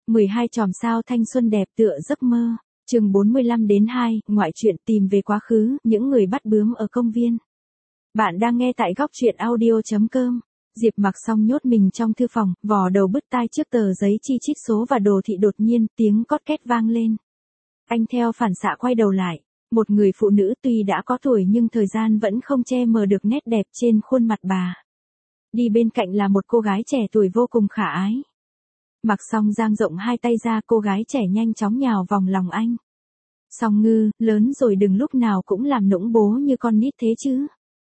12 chòm sao thanh xuân đẹp tựa giấc mơ. Chương 45-2, ngoại truyện tìm về quá khứ, những người bắt bướm ở công viên. Bạn đang nghe tại góc truyện audio.com. Diệp Mặc xong nhốt mình trong thư phòng, vò đầu bứt tai trước tờ giấy chi chít số và đồ thị, đột nhiên tiếng cót két vang lên. Anh theo phản xạ quay đầu lại. Một người phụ nữ tuy đã có tuổi nhưng thời gian vẫn không che mờ được nét đẹp trên khuôn mặt bà. Đi bên cạnh là một cô gái trẻ tuổi vô cùng khả ái. Mặc xong dang rộng hai tay ra, cô gái trẻ nhanh chóng nhào vòng lòng anh. Song Ngư, lớn rồi đừng lúc nào cũng làm nũng bố như con nít thế chứ.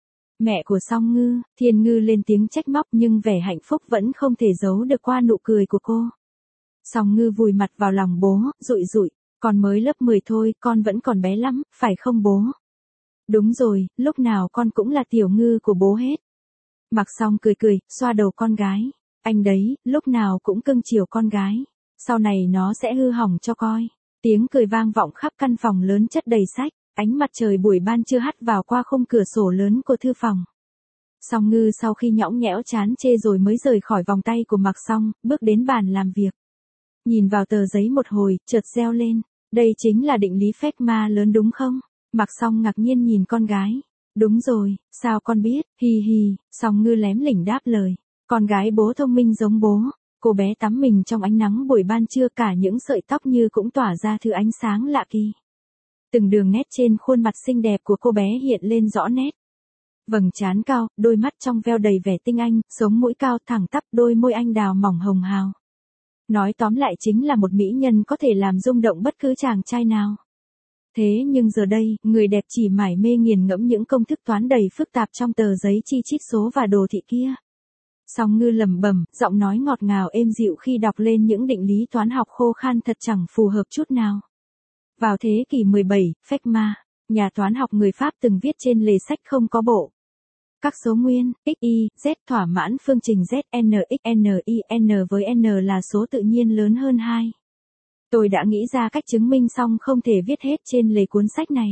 Mẹ của Song Ngư, Thiên Ngư lên tiếng trách móc nhưng vẻ hạnh phúc vẫn không thể giấu được qua nụ cười của cô. Song Ngư vùi mặt vào lòng bố, dụi dụi, con mới lớp 10 thôi, con vẫn còn bé lắm, phải không bố? Đúng rồi, lúc nào con cũng là tiểu ngư của bố hết. Mặc xong cười cười, xoa đầu con gái. Anh đấy, lúc nào cũng cưng chiều con gái. Sau này nó sẽ hư hỏng cho coi. Tiếng cười vang vọng khắp căn phòng lớn chất đầy sách. Ánh mặt trời buổi ban trưa hắt vào qua khung cửa sổ lớn của thư phòng. Song Ngư sau khi nhõng nhẽo chán chê rồi mới rời khỏi vòng tay của Mặc Xong, bước đến bàn làm việc. Nhìn vào tờ giấy một hồi, chợt reo lên. Đây chính là định lý phép ma lớn đúng không? Mặc Xong ngạc nhiên nhìn con gái. Đúng rồi, sao con biết? Hi hi, Song Ngư lém lỉnh đáp lời. Con gái bố thông minh giống bố. Cô bé tắm mình trong ánh nắng buổi ban trưa, cả những sợi tóc như cũng tỏa ra thứ ánh sáng lạ kỳ. Từng đường nét trên khuôn mặt xinh đẹp của cô bé hiện lên rõ nét. Vầng trán cao, đôi mắt trong veo đầy vẻ tinh anh, sống mũi cao thẳng tắp, đôi môi anh đào mỏng hồng hào. Nói tóm lại chính là một mỹ nhân có thể làm rung động bất cứ chàng trai nào. Thế nhưng giờ đây, người đẹp chỉ mải mê nghiền ngẫm những công thức toán đầy phức tạp trong tờ giấy chi chít số và đồ thị kia. Song Ngư lẩm bẩm, giọng nói ngọt ngào êm dịu khi đọc lên những định lý toán học khô khan thật chẳng phù hợp chút nào. Vào thế kỷ 17, Feynman, nhà toán học người Pháp từng viết trên lề sách không có bộ. Các số nguyên, x, y, z thỏa mãn phương trình z n x n y n với n là số tự nhiên lớn hơn 2. Tôi đã nghĩ ra cách chứng minh xong không thể viết hết trên lề cuốn sách này.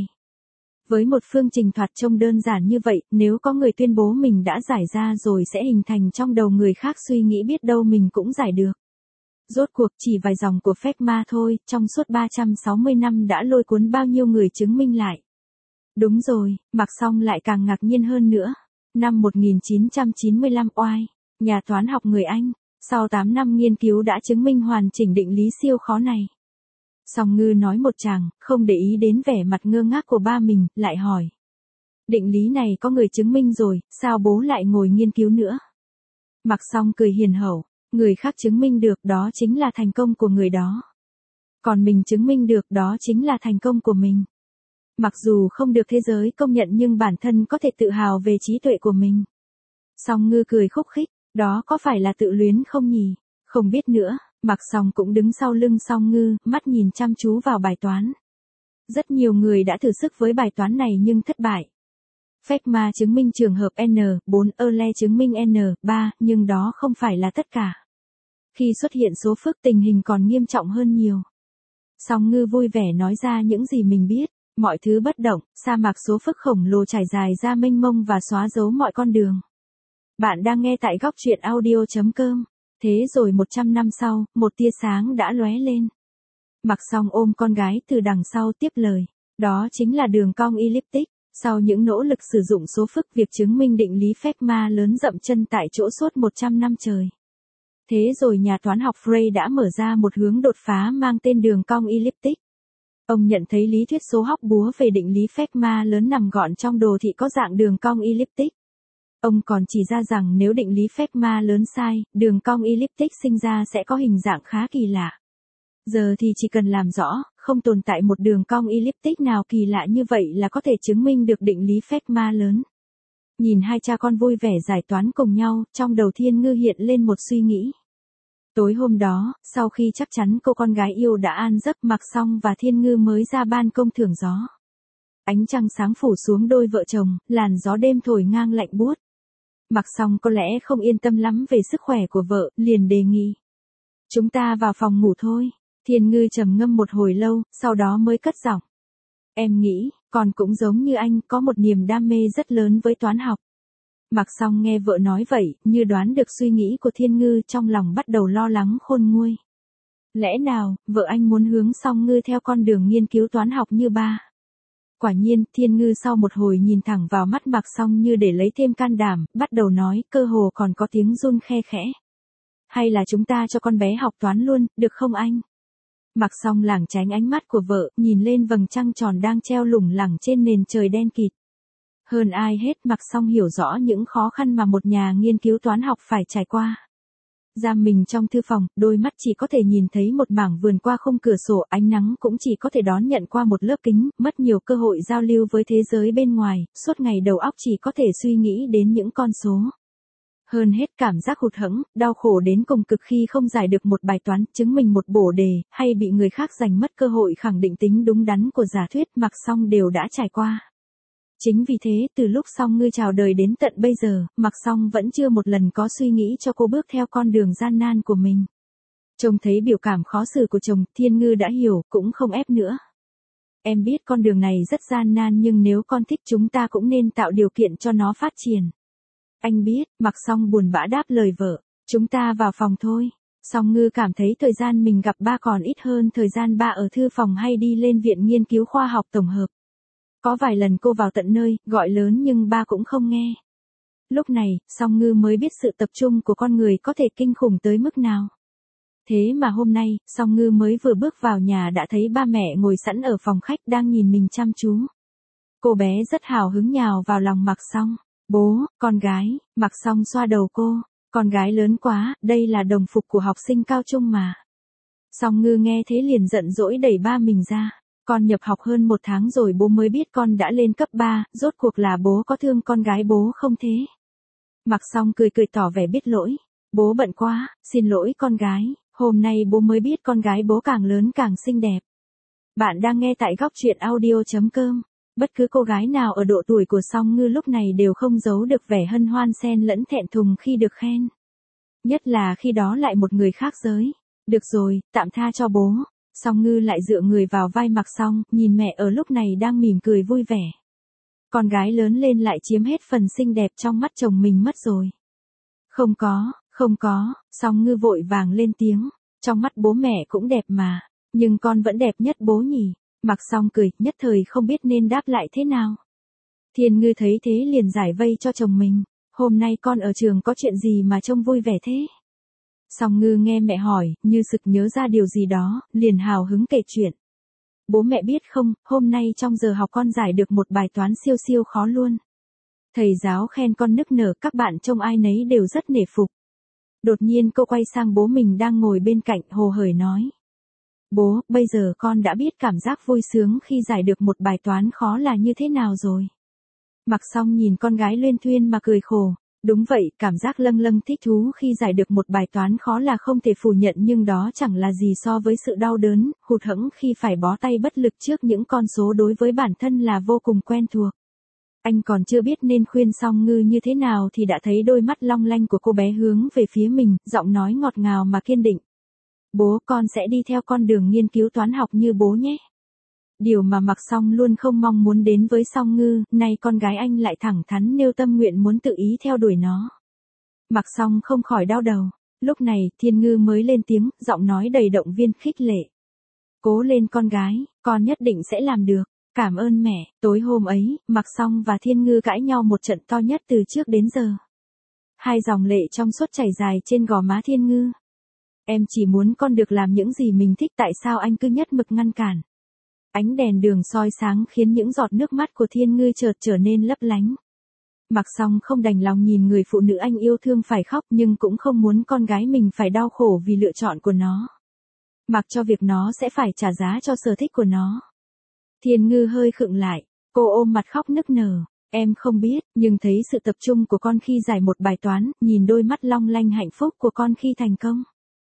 Với một phương trình thoạt trông đơn giản như vậy, nếu có người tuyên bố mình đã giải ra rồi sẽ hình thành trong đầu người khác suy nghĩ biết đâu mình cũng giải được. Rốt cuộc chỉ vài dòng của Feynman thôi, trong suốt 360 năm đã lôi cuốn bao nhiêu người chứng minh lại. Đúng rồi, Mặc Xong lại càng ngạc nhiên hơn nữa. Năm 1995 oai, nhà toán học người Anh, sau 8 năm nghiên cứu đã chứng minh hoàn chỉnh định lý siêu khó này. Song Ngư nói một tràng, không để ý đến vẻ mặt ngơ ngác của ba mình, lại hỏi. Định lý này có người chứng minh rồi, sao bố lại ngồi nghiên cứu nữa? Mặc Xong cười hiền hậu, người khác chứng minh được đó chính là thành công của người đó. Còn mình chứng minh được đó chính là thành công của mình. Mặc dù không được thế giới công nhận nhưng bản thân có thể tự hào về trí tuệ của mình. Song Ngư cười khúc khích, đó có phải là tự luyến không nhỉ? Không biết nữa. Mặc Xong cũng đứng sau lưng Song Ngư, mắt nhìn chăm chú vào bài toán. Rất nhiều người đã thử sức với bài toán này nhưng thất bại. Feynman chứng minh trường hợp N4, Euler chứng minh N3, nhưng đó không phải là tất cả. Khi xuất hiện số phức tình hình còn nghiêm trọng hơn nhiều. Song Ngư vui vẻ nói ra những gì mình biết. Mọi thứ bất động, sa mạc số phức khổng lồ trải dài ra mênh mông và xóa dấu mọi con đường. Bạn đang nghe tại góc truyện audio.com. Thế rồi 100 năm sau, một tia sáng đã lóe lên. Mặc Xong ôm con gái từ đằng sau tiếp lời. Đó chính là đường cong elliptic. Sau những nỗ lực sử dụng số phức, việc chứng minh định lý Feynman lớn dậm chân tại chỗ suốt 100 năm trời. Thế rồi nhà toán học Frey đã mở ra một hướng đột phá mang tên đường cong elliptic. Ông nhận thấy lý thuyết số học búa về định lý Feynman lớn nằm gọn trong đồ thị có dạng đường cong elliptic. Ông còn chỉ ra rằng nếu định lý Feynman lớn sai, đường cong elliptic sinh ra sẽ có hình dạng khá kỳ lạ. Giờ thì chỉ cần làm rõ, không tồn tại một đường cong elliptic nào kỳ lạ như vậy là có thể chứng minh được định lý Feynman lớn. Nhìn hai cha con vui vẻ giải toán cùng nhau, trong đầu Thiên Ngư hiện lên một suy nghĩ. Tối hôm đó, sau khi chắc chắn cô con gái yêu đã an giấc, Mặc Xong và Thiên Ngư mới ra ban công thưởng gió. Ánh trăng sáng phủ xuống đôi vợ chồng, làn gió đêm thổi ngang lạnh buốt. Mặc Xong có lẽ không yên tâm lắm về sức khỏe của vợ, liền đề nghị. Chúng ta vào phòng ngủ thôi. Thiên Ngư trầm ngâm một hồi lâu, sau đó mới cất giọng. Em nghĩ, con cũng giống như anh, có một niềm đam mê rất lớn với toán học. Mặc Xong nghe vợ nói vậy, như đoán được suy nghĩ của Thiên Ngư, trong lòng bắt đầu lo lắng khôn nguôi. Lẽ nào, vợ anh muốn hướng Song Ngư theo con đường nghiên cứu toán học như ba? Quả nhiên, Thiên Ngư sau một hồi nhìn thẳng vào mắt Mạc Song như để lấy thêm can đảm, bắt đầu nói, cơ hồ còn có tiếng run khe khẽ. Hay là chúng ta cho con bé học toán luôn, được không anh? Mạc Song lảng tránh ánh mắt của vợ, nhìn lên vầng trăng tròn đang treo lủng lẳng trên nền trời đen kịt. Hơn ai hết, Mạc Song hiểu rõ những khó khăn mà một nhà nghiên cứu toán học phải trải qua. Giam mình trong thư phòng, đôi mắt chỉ có thể nhìn thấy một mảng vườn qua khung cửa sổ, ánh nắng cũng chỉ có thể đón nhận qua một lớp kính, mất nhiều cơ hội giao lưu với thế giới bên ngoài, suốt ngày đầu óc chỉ có thể suy nghĩ đến những con số. Hơn hết cảm giác hụt hẫng, đau khổ đến cùng cực khi không giải được một bài toán, chứng minh một bổ đề, hay bị người khác giành mất cơ hội khẳng định tính đúng đắn của giả thuyết, Mạc Song đều đã trải qua. Chính vì thế, từ lúc Song Ngư chào đời đến tận bây giờ, Mạc Song vẫn chưa một lần có suy nghĩ cho cô bước theo con đường gian nan của mình. Trông thấy biểu cảm khó xử của chồng, Thiên Ngư đã hiểu, cũng không ép nữa. Em biết con đường này rất gian nan nhưng nếu con thích chúng ta cũng nên tạo điều kiện cho nó phát triển. Anh biết, Mạc Song buồn bã đáp lời vợ, chúng ta vào phòng thôi. Song Ngư cảm thấy thời gian mình gặp ba còn ít hơn thời gian ba ở thư phòng hay đi lên viện nghiên cứu khoa học tổng hợp. Có vài lần cô vào tận nơi, gọi lớn nhưng ba cũng không nghe. Lúc này, Song Ngư mới biết sự tập trung của con người có thể kinh khủng tới mức nào. Thế mà hôm nay, Song Ngư mới vừa bước vào nhà đã thấy ba mẹ ngồi sẵn ở phòng khách đang nhìn mình chăm chú. Cô bé rất hào hứng nhào vào lòng Mạc Song. Bố, con gái, Mạc Song xoa đầu cô. Con gái lớn quá, đây là đồng phục của học sinh cao trung mà. Song Ngư nghe thế liền giận dỗi đẩy ba mình ra. Con nhập học hơn 1 tháng rồi bố mới biết con đã lên cấp 3, rốt cuộc là bố có thương con gái bố không thế? Mạc Song cười cười tỏ vẻ biết lỗi. Bố bận quá, xin lỗi con gái, hôm nay bố mới biết con gái bố càng lớn càng xinh đẹp. Bạn đang nghe tại góc truyện audio.com. Bất cứ cô gái nào ở độ tuổi của Song Ngư lúc này đều không giấu được vẻ hân hoan xen lẫn thẹn thùng khi được khen. Nhất là khi đó lại một người khác giới. Được rồi, tạm tha cho bố. Song Ngư lại dựa người vào vai Mạc Song, nhìn mẹ ở lúc này đang mỉm cười vui vẻ. Con gái lớn lên lại chiếm hết phần xinh đẹp trong mắt chồng mình mất rồi. Không có, Song Ngư vội vàng lên tiếng. Trong mắt bố mẹ cũng đẹp mà, nhưng con vẫn đẹp nhất bố nhỉ. Mạc Song cười, nhất thời không biết nên đáp lại thế nào. Thiên Ngư thấy thế liền giải vây cho chồng mình. Hôm nay con ở trường có chuyện gì mà trông vui vẻ thế? Song Ngư nghe mẹ hỏi, như sực nhớ ra điều gì đó, liền hào hứng kể chuyện. Bố mẹ biết không, hôm nay trong giờ học con giải được một bài toán siêu siêu khó luôn. Thầy giáo khen con nức nở, các bạn trông ai nấy đều rất nể phục. Đột nhiên cô quay sang bố mình đang ngồi bên cạnh, hồ hởi nói. Bố, bây giờ con đã biết cảm giác vui sướng khi giải được một bài toán khó là như thế nào rồi. Mạc Song nhìn con gái luyên thuyên mà cười khổ. Đúng vậy, cảm giác lâng lâng thích thú khi giải được một bài toán khó là không thể phủ nhận nhưng đó chẳng là gì so với sự đau đớn, hụt hẫng khi phải bó tay bất lực trước những con số đối với bản thân là vô cùng quen thuộc. Anh còn chưa biết nên khuyên Song Ngư như thế nào thì đã thấy đôi mắt long lanh của cô bé hướng về phía mình, giọng nói ngọt ngào mà kiên định. Bố, con sẽ đi theo con đường nghiên cứu toán học như bố nhé. Điều mà Mạc Song luôn không mong muốn đến với Song Ngư, nay con gái anh lại thẳng thắn nêu tâm nguyện muốn tự ý theo đuổi nó. Mạc Song không khỏi đau đầu. Lúc này, Thiên Ngư mới lên tiếng, giọng nói đầy động viên khích lệ. Cố lên con gái, con nhất định sẽ làm được. Cảm ơn mẹ. Tối hôm ấy, Mạc Song và Thiên Ngư cãi nhau một trận to nhất từ trước đến giờ. Hai dòng lệ trong suốt chảy dài trên gò má Thiên Ngư. Em chỉ muốn con được làm những gì mình thích, tại sao anh cứ nhất mực ngăn cản? Ánh đèn đường soi sáng khiến những giọt nước mắt của Thiên Ngư chợt trở nên lấp lánh. Mạc Song không đành lòng nhìn người phụ nữ anh yêu thương phải khóc nhưng cũng không muốn con gái mình phải đau khổ vì lựa chọn của nó. Mặc cho việc nó sẽ phải trả giá cho sở thích của nó. Thiên Ngư hơi khựng lại, cô ôm mặt khóc nức nở. Em không biết, nhưng thấy sự tập trung của con khi giải một bài toán, nhìn đôi mắt long lanh hạnh phúc của con khi thành công.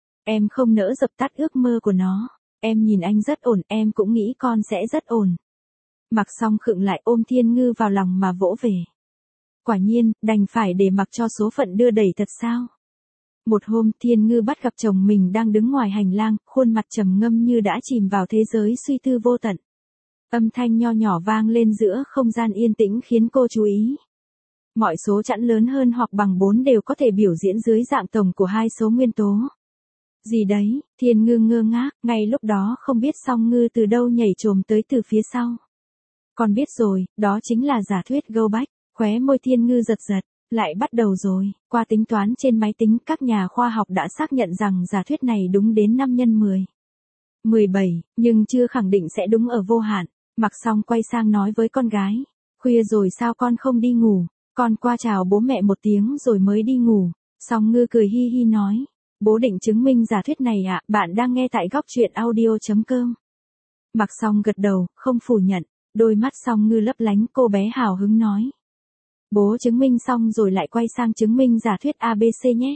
Em không nỡ dập tắt ước mơ của nó. Em nhìn anh rất ổn, em cũng nghĩ con sẽ rất ổn. Mạc Song khựng lại ôm Thiên Ngư vào lòng mà vỗ về. Quả nhiên, đành phải để mặc cho số phận đưa đẩy thật sao. Một hôm, Thiên Ngư bắt gặp chồng mình đang đứng ngoài hành lang, khuôn mặt trầm ngâm như đã chìm vào thế giới suy tư vô tận. Âm thanh nho nhỏ vang lên giữa không gian yên tĩnh khiến cô chú ý. Mọi số chẵn lớn hơn hoặc bằng 4 đều có thể biểu diễn dưới dạng tổng của hai số nguyên tố. Gì đấy, Thiên Ngư ngơ ngác, ngay lúc đó không biết Song Ngư từ đâu nhảy chồm tới từ phía sau. Con biết rồi, đó chính là giả thuyết Go Back, khóe môi Thiên Ngư giật giật, lại bắt đầu rồi, qua tính toán trên máy tính các nhà khoa học đã xác nhận rằng giả thuyết này đúng đến 5 nhân 10. 17, nhưng chưa khẳng định sẽ đúng ở vô hạn. Mặc xong quay sang nói với con gái, khuya rồi sao con không đi ngủ, con qua chào bố mẹ một tiếng rồi mới đi ngủ. Song Ngư cười hi hi nói, bố định chứng minh giả thuyết này ạ, bạn đang nghe tại góc truyện audio.com. Mặc xong gật đầu, không phủ nhận, đôi mắt Song Ngư lấp lánh, cô bé hào hứng nói. Bố chứng minh xong rồi lại quay sang chứng minh giả thuyết ABC nhé.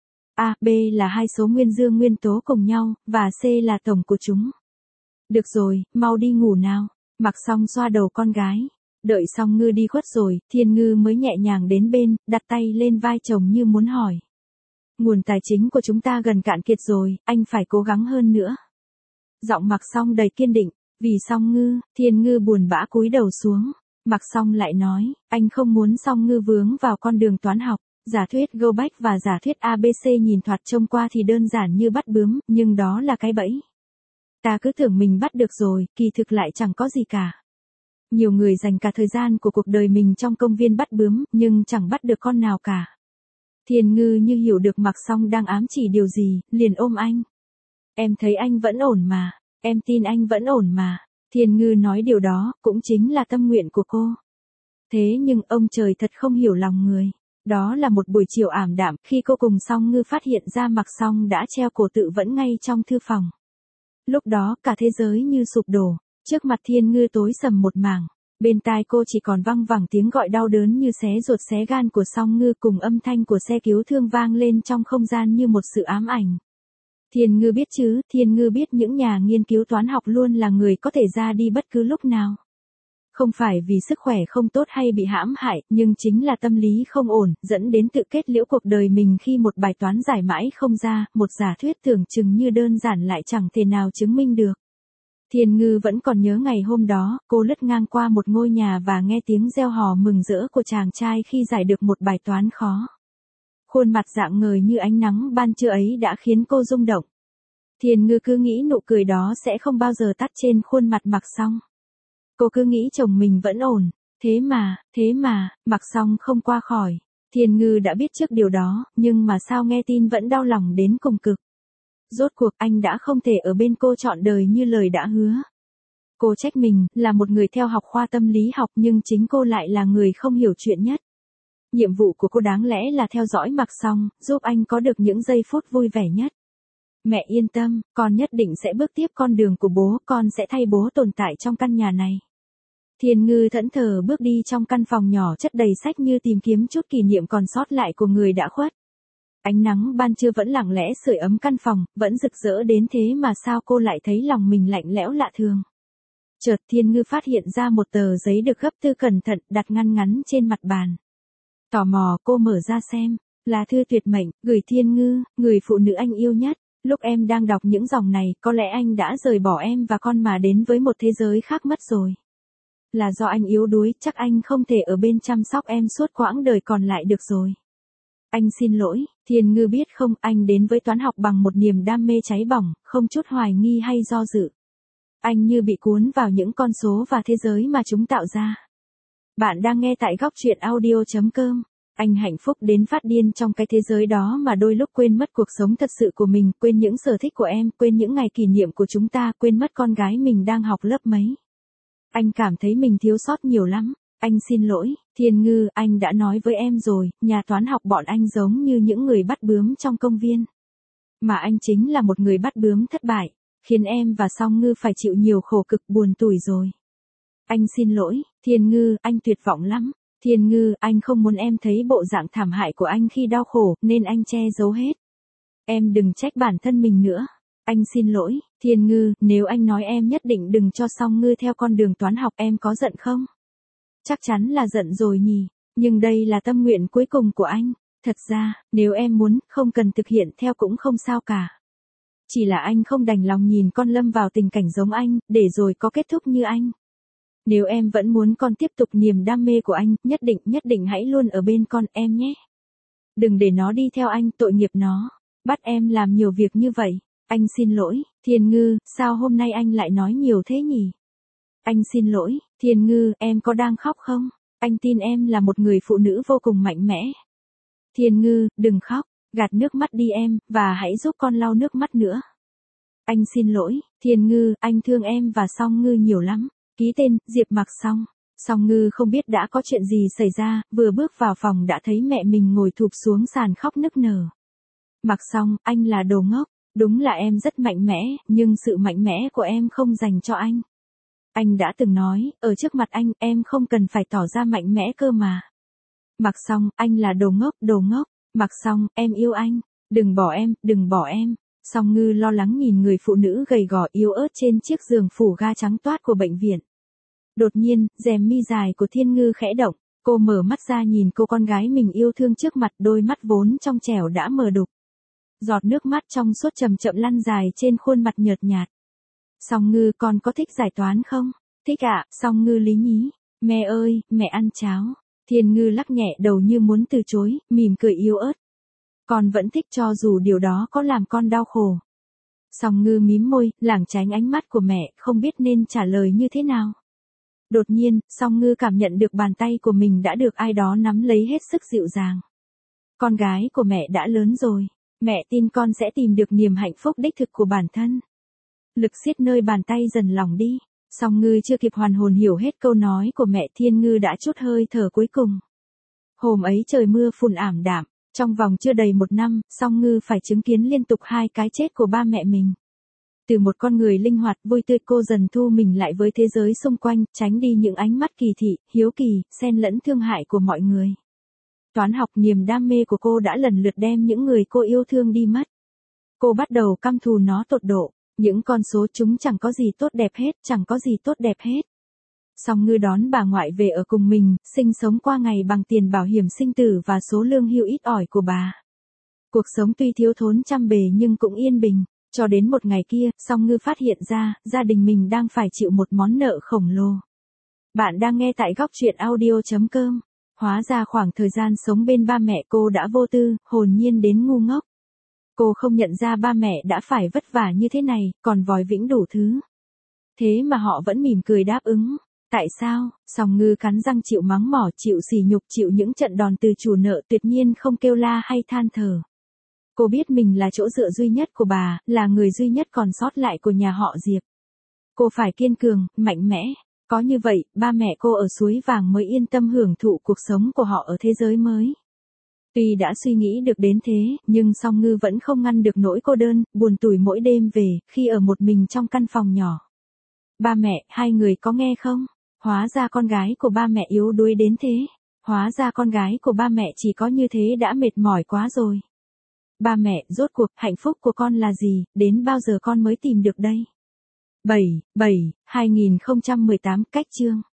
A, B là hai số nguyên dương nguyên tố cùng nhau, và C là tổng của chúng. Được rồi, mau đi ngủ nào. Mặc xong xoa đầu con gái. Đợi Song Ngư đi khuất rồi, Thiên Ngư mới nhẹ nhàng đến bên, đặt tay lên vai chồng như muốn hỏi. Nguồn tài chính của chúng ta gần cạn kiệt rồi, anh phải cố gắng hơn nữa. Giọng Mặc Xong đầy kiên định, vì Song Ngư, Thiên Ngư buồn bã cúi đầu xuống. Mặc Xong lại nói, anh không muốn Song Ngư vướng vào con đường toán học. Giả thuyết Go Back và giả thuyết ABC nhìn thoạt trông qua thì đơn giản như bắt bướm, nhưng đó là cái bẫy. Ta cứ tưởng mình bắt được rồi, kỳ thực lại chẳng có gì cả. Nhiều người dành cả thời gian của cuộc đời mình trong công viên bắt bướm, nhưng chẳng bắt được con nào cả. Thiên Ngư như hiểu được Mặc Xong đang ám chỉ điều gì, liền ôm anh. Em thấy anh vẫn ổn mà, em tin anh vẫn ổn mà. Thiên Ngư nói điều đó, cũng chính là tâm nguyện của cô. Thế nhưng ông trời thật không hiểu lòng người. Đó là một buổi chiều ảm đạm, khi cô cùng Song Ngư phát hiện ra Mặc Xong đã treo cổ tự vẫn ngay trong thư phòng. Lúc đó cả thế giới như sụp đổ, trước mặt Thiên Ngư tối sầm một mảng, bên tai cô chỉ còn văng vẳng tiếng gọi đau đớn như xé ruột xé gan của Song Ngư cùng âm thanh của xe cứu thương vang lên trong không gian như một sự ám ảnh. Thiên Ngư biết chứ, Thiên Ngư biết những nhà nghiên cứu toán học luôn là người có thể ra đi bất cứ lúc nào. Không phải vì sức khỏe không tốt hay bị hãm hại, nhưng chính là tâm lý không ổn, dẫn đến tự kết liễu cuộc đời mình khi một bài toán giải mãi không ra, một giả thuyết tưởng chừng như đơn giản lại chẳng thể nào chứng minh được. Thiên Ngư vẫn còn nhớ ngày hôm đó, cô lướt ngang qua một ngôi nhà và nghe tiếng reo hò mừng rỡ của chàng trai khi giải được một bài toán khó. Khuôn mặt rạng ngời như ánh nắng ban trưa ấy đã khiến cô rung động. Thiên Ngư cứ nghĩ nụ cười đó sẽ không bao giờ tắt trên khuôn mặt Mặc Xong. Cô cứ nghĩ chồng mình vẫn ổn, thế mà, Mặc Xong không qua khỏi. Thiên Ngư đã biết trước điều đó, nhưng mà sao nghe tin vẫn đau lòng đến cùng cực. Rốt cuộc anh đã không thể ở bên cô trọn đời như lời đã hứa. Cô trách mình, là một người theo học khoa tâm lý học nhưng chính cô lại là người không hiểu chuyện nhất. Nhiệm vụ của cô đáng lẽ là theo dõi Mặc Xong, giúp anh có được những giây phút vui vẻ nhất. Mẹ yên tâm, con nhất định sẽ bước tiếp con đường của bố, con sẽ thay bố tồn tại trong căn nhà này. Thiên Ngư thẫn thờ bước đi trong căn phòng nhỏ chất đầy sách như tìm kiếm chút kỷ niệm còn sót lại của người đã khuất. Ánh nắng ban trưa vẫn lặng lẽ sưởi ấm căn phòng, vẫn rực rỡ đến thế mà sao cô lại thấy lòng mình lạnh lẽo lạ thường. Chợt Thiên Ngư phát hiện ra một tờ giấy được gấp thư cẩn thận đặt ngăn ngắn trên mặt bàn. Tò mò cô mở ra xem, là thư tuyệt mệnh, gửi Thiên Ngư, người phụ nữ anh yêu nhất. Lúc em đang đọc những dòng này, có lẽ anh đã rời bỏ em và con mà đến với một thế giới khác mất rồi. Là do anh yếu đuối, chắc anh không thể ở bên chăm sóc em suốt quãng đời còn lại được rồi. Anh xin lỗi, Thiên Ngư biết không, anh đến với toán học bằng một niềm đam mê cháy bỏng, không chút hoài nghi hay do dự. Anh như bị cuốn vào những con số và thế giới mà chúng tạo ra. Bạn đang nghe tại góc truyện audio.com. Anh hạnh phúc đến phát điên trong cái thế giới đó mà đôi lúc quên mất cuộc sống thật sự của mình, quên những sở thích của em, quên những ngày kỷ niệm của chúng ta, quên mất con gái mình đang học lớp mấy. Anh cảm thấy mình thiếu sót nhiều lắm. Anh xin lỗi, Thiên Ngư, anh đã nói với em rồi, nhà toán học bọn anh giống như những người bắt bướm trong công viên. Mà anh chính là một người bắt bướm thất bại, khiến em và Song Ngư phải chịu nhiều khổ cực buồn tủi rồi. Anh xin lỗi, Thiên Ngư, anh tuyệt vọng lắm. Thiên Ngư, anh không muốn em thấy bộ dạng thảm hại của anh khi đau khổ, nên anh che giấu hết. Em đừng trách bản thân mình nữa. Anh xin lỗi, Thiên Ngư, nếu anh nói em nhất định đừng cho Song Ngư theo con đường toán học, em có giận không? Chắc chắn là giận rồi nhỉ, nhưng đây là tâm nguyện cuối cùng của anh. Thật ra, nếu em muốn, không cần thực hiện theo cũng không sao cả. Chỉ là anh không đành lòng nhìn con lâm vào tình cảnh giống anh, để rồi có kết thúc như anh. Nếu em vẫn muốn con tiếp tục niềm đam mê của anh, nhất định hãy luôn ở bên con em nhé. Đừng để nó đi theo anh, tội nghiệp nó. Bắt em làm nhiều việc như vậy. Anh xin lỗi, Thiên Ngư, sao hôm nay anh lại nói nhiều thế nhỉ? Anh xin lỗi, Thiên Ngư, em có đang khóc không? Anh tin em là một người phụ nữ vô cùng mạnh mẽ. Thiên Ngư, đừng khóc, gạt nước mắt đi em, và hãy giúp con lau nước mắt nữa. Anh xin lỗi, Thiên Ngư, anh thương em và Song Ngư nhiều lắm. Ký tên, Diệp Mặc Song. Song Ngư không biết đã có chuyện gì xảy ra, vừa bước vào phòng đã thấy mẹ mình ngồi thụp xuống sàn khóc nức nở. Mặc Song, anh là đồ ngốc, đúng là em rất mạnh mẽ, nhưng sự mạnh mẽ của em không dành cho anh. Anh đã từng nói, ở trước mặt anh, em không cần phải tỏ ra mạnh mẽ cơ mà. Mặc Song, anh là đồ ngốc, đồ ngốc. Mặc Song, em yêu anh. Đừng bỏ em, đừng bỏ em. Song Ngư lo lắng nhìn người phụ nữ gầy gò yếu ớt trên chiếc giường phủ ga trắng toát của bệnh viện. Đột nhiên, rèm mi dài của Thiên Ngư khẽ động, cô mở mắt ra nhìn cô con gái mình yêu thương trước mặt, đôi mắt vốn trong trẻo đã mờ đục. Giọt nước mắt trong suốt chậm chậm lăn dài trên khuôn mặt nhợt nhạt. Song Ngư, con có thích giải toán không? Thích ạ, Song Ngư lý nhí. Mẹ ơi, mẹ ăn cháo. Thiên Ngư lắc nhẹ đầu như muốn từ chối, mỉm cười yếu ớt. Con vẫn thích cho dù điều đó có làm con đau khổ. Song Ngư mím môi, lảng tránh ánh mắt của mẹ, không biết nên trả lời như thế nào. Đột nhiên, Song Ngư cảm nhận được bàn tay của mình đã được ai đó nắm lấy hết sức dịu dàng. Con gái của mẹ đã lớn rồi. Mẹ tin con sẽ tìm được niềm hạnh phúc đích thực của bản thân. Lực siết nơi bàn tay dần lỏng đi. Song Ngư chưa kịp hoàn hồn hiểu hết câu nói của mẹ, Thiên Ngư đã trút hơi thở cuối cùng. Hôm ấy trời mưa phùn ảm đạm. Trong vòng chưa đầy 1 năm, Song Ngư phải chứng kiến liên tục 2 cái chết của ba mẹ mình. Từ một con người linh hoạt, vui tươi, cô dần thu mình lại với thế giới xung quanh, tránh đi những ánh mắt kỳ thị, hiếu kỳ, xen lẫn thương hại của mọi người. Toán học, niềm đam mê của cô đã lần lượt đem những người cô yêu thương đi mất. Cô bắt đầu căm thù nó tột độ. Những con số chúng chẳng có gì tốt đẹp hết, chẳng có gì tốt đẹp hết. Song Ngư đón bà ngoại về ở cùng mình, sinh sống qua ngày bằng tiền bảo hiểm sinh tử và số lương hưu ít ỏi của bà. Cuộc sống tuy thiếu thốn trăm bề nhưng cũng yên bình, cho đến một ngày kia, Song Ngư phát hiện ra, gia đình mình đang phải chịu một món nợ khổng lồ. Bạn đang nghe tại góc truyện audio.com. Hóa ra khoảng thời gian sống bên ba mẹ cô đã vô tư, hồn nhiên đến ngu ngốc. Cô không nhận ra ba mẹ đã phải vất vả như thế này, còn vòi vĩnh đủ thứ. Thế mà họ vẫn mỉm cười đáp ứng. Tại sao? Song Ngư cắn răng chịu mắng mỏ, chịu sỉ nhục, chịu những trận đòn từ chủ nợ, tuyệt nhiên không kêu la hay than thở. Cô biết mình là chỗ dựa duy nhất của bà, là người duy nhất còn sót lại của nhà họ Diệp. Cô phải kiên cường, mạnh mẽ. Có như vậy, ba mẹ cô ở Suối Vàng mới yên tâm hưởng thụ cuộc sống của họ ở thế giới mới. Tuy đã suy nghĩ được đến thế, nhưng Song Ngư vẫn không ngăn được nỗi cô đơn, buồn tủi mỗi đêm về, khi ở một mình trong căn phòng nhỏ. Ba mẹ, hai người có nghe không? Hóa ra con gái của ba mẹ yếu đuối đến thế. Hóa ra con gái của ba mẹ chỉ có như thế đã mệt mỏi quá rồi. Ba mẹ, rốt cuộc, hạnh phúc của con là gì, đến bao giờ con mới tìm được đây? 2018 cách chương